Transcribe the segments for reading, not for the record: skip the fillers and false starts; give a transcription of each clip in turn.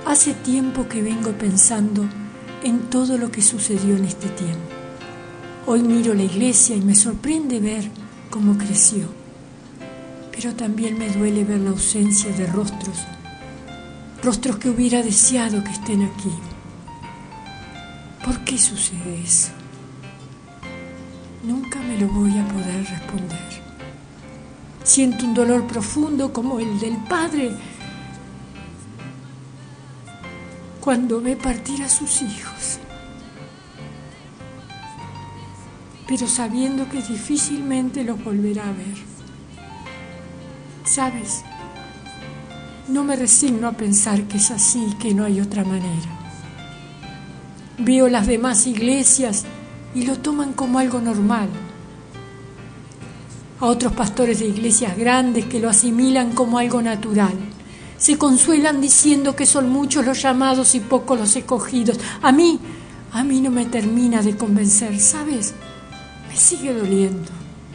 Hace tiempo que vengo pensando en todo lo que sucedió en este tiempo. Hoy miro la iglesia y me sorprende ver cómo creció. Pero también me duele ver la ausencia de rostros que hubiera deseado que estén aquí. ¿Por qué sucede eso? Nunca me lo voy a poder responder. Siento un dolor profundo como el del padre cuando ve partir a sus hijos, pero sabiendo que difícilmente los volverá a ver. ¿Sabes? No me resigno a pensar que es así y que no hay otra manera. Veo las demás iglesias y lo toman como algo normal. A otros pastores de iglesias grandes que lo asimilan como algo natural. Se consuelan diciendo que son muchos los llamados y pocos los escogidos. A mí no me termina de convencer, ¿sabes? Me sigue doliendo.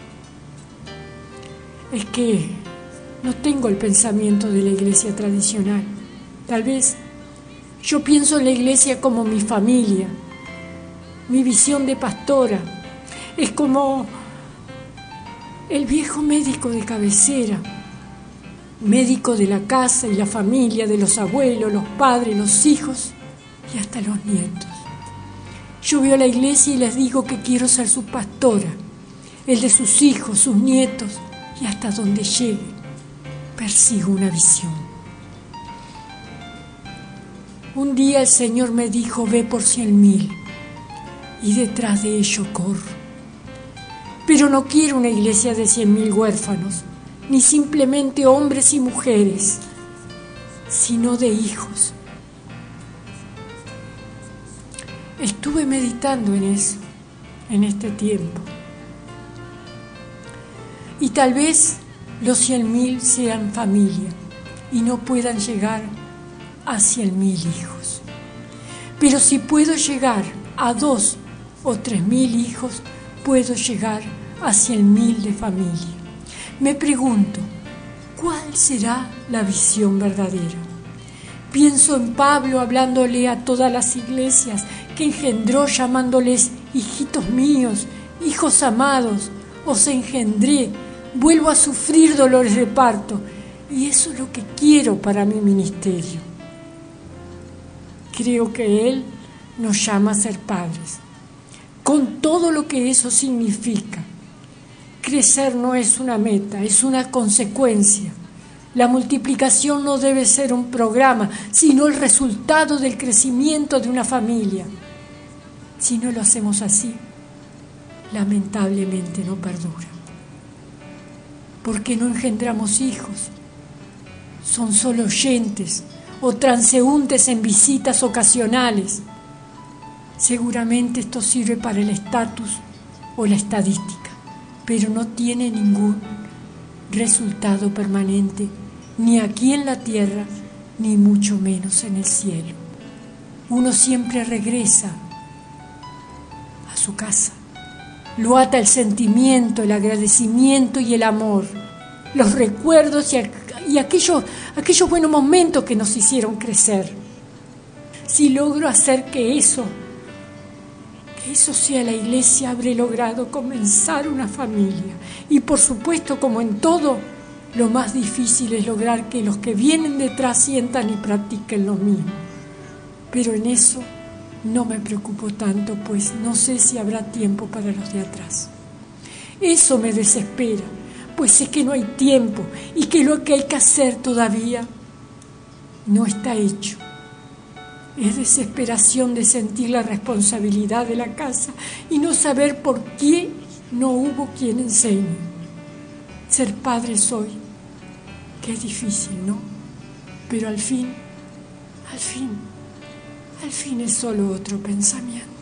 Es que no tengo el pensamiento de la iglesia tradicional. Tal vez yo pienso en la iglesia como mi familia, mi visión de pastora. Es como el viejo médico de cabecera, médico de la casa y la familia, de los abuelos, los padres, los hijos y hasta los nietos. Yo veo a la iglesia y les digo que quiero ser su pastora, el de sus hijos, sus nietos y hasta donde llegue. Persigo una visión. Un día el Señor me dijo, ve por 100.000 y detrás de ello corro. Pero no quiero una iglesia de 100.000 huérfanos, ni simplemente hombres y mujeres, sino de hijos. Estuve meditando en eso, en este tiempo. Y tal vez los 100.000 sean familia y no puedan llegar a 100.000 hijos. Pero si puedo llegar a 2 o 3.000 hijos, puedo llegar a 100.000 de familia. Me pregunto, ¿cuál será la visión verdadera? Pienso en Pablo hablándole a todas las iglesias que engendró, llamándoles hijitos míos, hijos amados, os engendré, vuelvo a sufrir dolores de parto, y eso es lo que quiero para mi ministerio. Creo que Él nos llama a ser padres, con todo lo que eso significa. Crecer no es una meta, es una consecuencia. La multiplicación no debe ser un programa, sino el resultado del crecimiento de una familia. Si no lo hacemos así, lamentablemente no perdura. Porque no engendramos hijos. Son solo oyentes o transeúntes en visitas ocasionales. Seguramente esto sirve para el estatus o la estadística, pero no tiene ningún resultado permanente, ni aquí en la tierra, ni mucho menos en el cielo. Uno siempre regresa a su casa. Lo ata el sentimiento, el agradecimiento y el amor, los recuerdos y aquellos buenos momentos que nos hicieron crecer. Si logro hacer que eso sea la iglesia, habré logrado comenzar una familia. Y por supuesto, como en todo, lo más difícil es lograr que los que vienen detrás sientan y practiquen lo mismo. Pero en eso no me preocupo tanto, pues no sé si habrá tiempo para los de atrás. Eso me desespera, pues sé que no hay tiempo y que lo que hay que hacer todavía no está hecho. Es desesperación de sentir la responsabilidad de la casa y no saber por qué no hubo quien enseñe. Ser padre soy, que es difícil, ¿no? Pero al fin es solo otro pensamiento.